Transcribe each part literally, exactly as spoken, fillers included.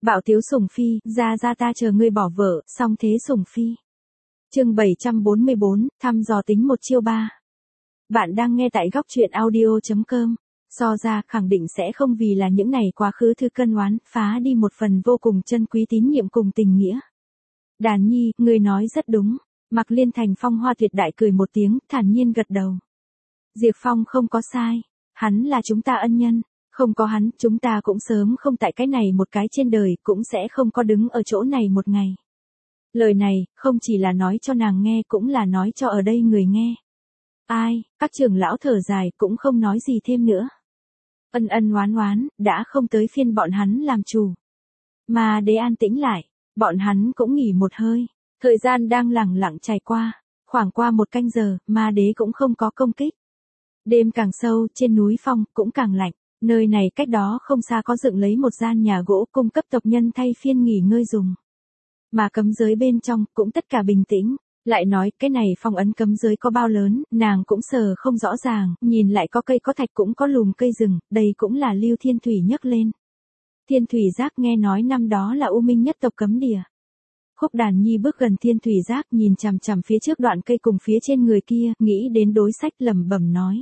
Bạo tiếu sủng phi, ra ra ta chờ ngươi bỏ vợ, xong thế sủng phi. Chương bảy trăm bốn mươi bốn, thăm dò tính một chiêu ba. Bạn đang nghe tại góc truyện audio chấm com. So ra khẳng định sẽ không vì là những này quá khứ thư cân oán, phá đi một phần vô cùng chân quý tín nhiệm cùng tình nghĩa. Đàn nhi, ngươi nói rất đúng. Mạc Liên Thành phong hoa tuyệt đại cười một tiếng, thản nhiên gật đầu. Diệp Phong không có sai. Hắn là chúng ta ân nhân. Không có hắn, chúng ta cũng sớm không tại cái này một cái trên đời, cũng sẽ không có đứng ở chỗ này một ngày. Lời này, không chỉ là nói cho nàng nghe cũng là nói cho ở đây người nghe. Ai, các trưởng lão thở dài cũng không nói gì thêm nữa. Ân ân oán oán, đã không tới phiên bọn hắn làm chủ. Mà đế an tĩnh lại, bọn hắn cũng nghỉ một hơi. Thời gian đang lẳng lặng trải qua, khoảng qua một canh giờ, ma đế cũng không có công kích. Đêm càng sâu, trên núi phong cũng càng lạnh. Nơi này cách đó không xa có dựng lấy một gian nhà gỗ cung cấp tộc nhân thay phiên nghỉ ngơi dùng. Mà cấm giới bên trong cũng tất cả bình tĩnh. Lại nói cái này phong ấn cấm giới có bao lớn, nàng cũng sờ không rõ ràng, nhìn lại có cây có thạch cũng có lùm cây rừng, đây cũng là Lưu Thiên Thủy nhấc lên. Thiên Thủy Giác nghe nói năm đó là U Minh nhất tộc cấm địa. Khúc Đàn Nhi bước gần Thiên Thủy Giác nhìn chằm chằm phía trước đoạn cây cùng phía trên người kia, nghĩ đến đối sách lẩm bẩm nói.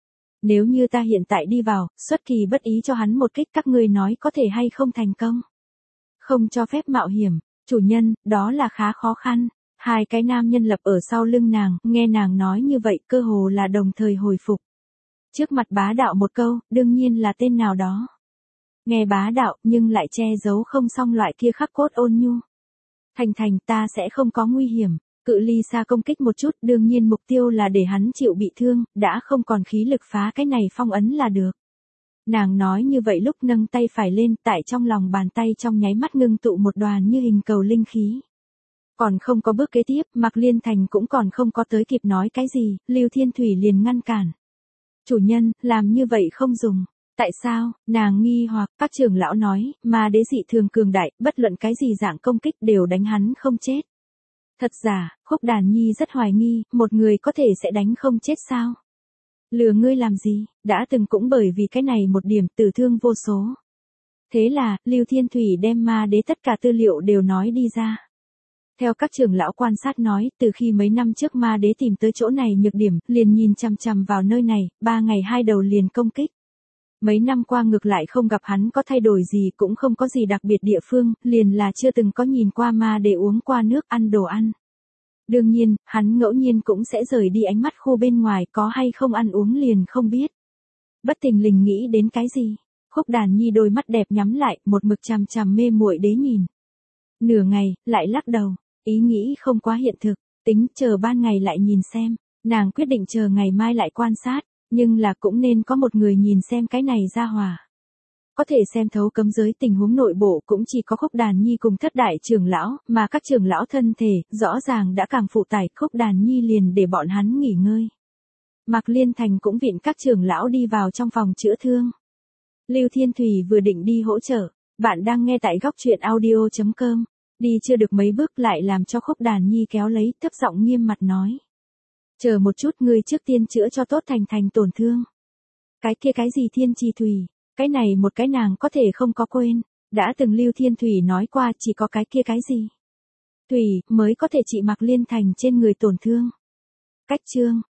Nếu như ta hiện tại đi vào, xuất kỳ bất ý cho hắn một kích các ngươi nói có thể hay không thành công. Không cho phép mạo hiểm, chủ nhân, đó là khá khó khăn. Hai cái nam nhân lập ở sau lưng nàng, nghe nàng nói như vậy cơ hồ là đồng thời hồi phục. Trước mặt bá đạo một câu, đương nhiên là tên nào đó. Nghe bá đạo nhưng lại che giấu không xong loại kia khắc cốt ôn nhu. Thành thành ta sẽ không có nguy hiểm. Cự ly xa công kích một chút, đương nhiên mục tiêu là để hắn chịu bị thương, đã không còn khí lực phá cái này phong ấn là được. Nàng nói như vậy lúc nâng tay phải lên, tại trong lòng bàn tay trong nháy mắt ngưng tụ một đoàn như hình cầu linh khí. Còn không có bước kế tiếp, Mạc Liên Thành cũng còn không có tới kịp nói cái gì, Lưu Thiên Thủy liền ngăn cản. Chủ nhân, làm như vậy không dùng. Tại sao? Nàng nghi hoặc, các trưởng lão nói, mà đế dị thường cường đại, bất luận cái gì dạng công kích đều đánh hắn không chết. Thật giả, Khúc Đàn Nhi rất hoài nghi, một người có thể sẽ đánh không chết sao? Lừa ngươi làm gì, đã từng cũng bởi vì cái này một điểm tử thương vô số. Thế là, Lưu Thiên Thủy đem ma đế tất cả tư liệu đều nói đi ra. Theo các trưởng lão quan sát nói, từ khi mấy năm trước ma đế tìm tới chỗ này nhược điểm, liền nhìn chằm chằm vào nơi này, ba ngày hai đầu liền công kích. Mấy năm qua ngược lại không gặp hắn có thay đổi gì cũng không có gì đặc biệt địa phương, liền là chưa từng có nhìn qua ma đế uống qua nước ăn đồ ăn. Đương nhiên, hắn ngẫu nhiên cũng sẽ rời đi ánh mắt khu bên ngoài có hay không ăn uống liền không biết. Bất thình lình nghĩ đến cái gì? Khúc Đàn Nhi đôi mắt đẹp nhắm lại, một mực chằm chằm mê muội đế nhìn. Nửa ngày, lại lắc đầu, ý nghĩ không quá hiện thực, tính chờ ban ngày lại nhìn xem, nàng quyết định chờ ngày mai lại quan sát. Nhưng là cũng nên có một người nhìn xem cái này ra hòa. Có thể xem thấu cấm giới tình huống nội bộ cũng chỉ có Khúc Đàn Nhi cùng thất đại trưởng lão, mà các trưởng lão thân thể, rõ ràng đã càng phụ tải, Khúc Đàn Nhi liền để bọn hắn nghỉ ngơi. Mạc Liên Thành cũng viện các trưởng lão đi vào trong phòng chữa thương. Lưu Thiên Thủy vừa định đi hỗ trợ, bạn đang nghe tại góc truyện audio chấm com, đi chưa được mấy bước lại làm cho Khúc Đàn Nhi kéo lấy, thấp giọng nghiêm mặt nói. Chờ một chút ngươi trước tiên chữa cho tốt thành thành tổn thương. Cái kia cái gì Thiên Trì Thủy, cái này một cái nàng có thể không có quên, đã từng Lưu Thiên Thủy nói qua chỉ có cái kia cái gì. Thủy mới có thể trị Mạc Liên Thành trên người tổn thương. Cách chương,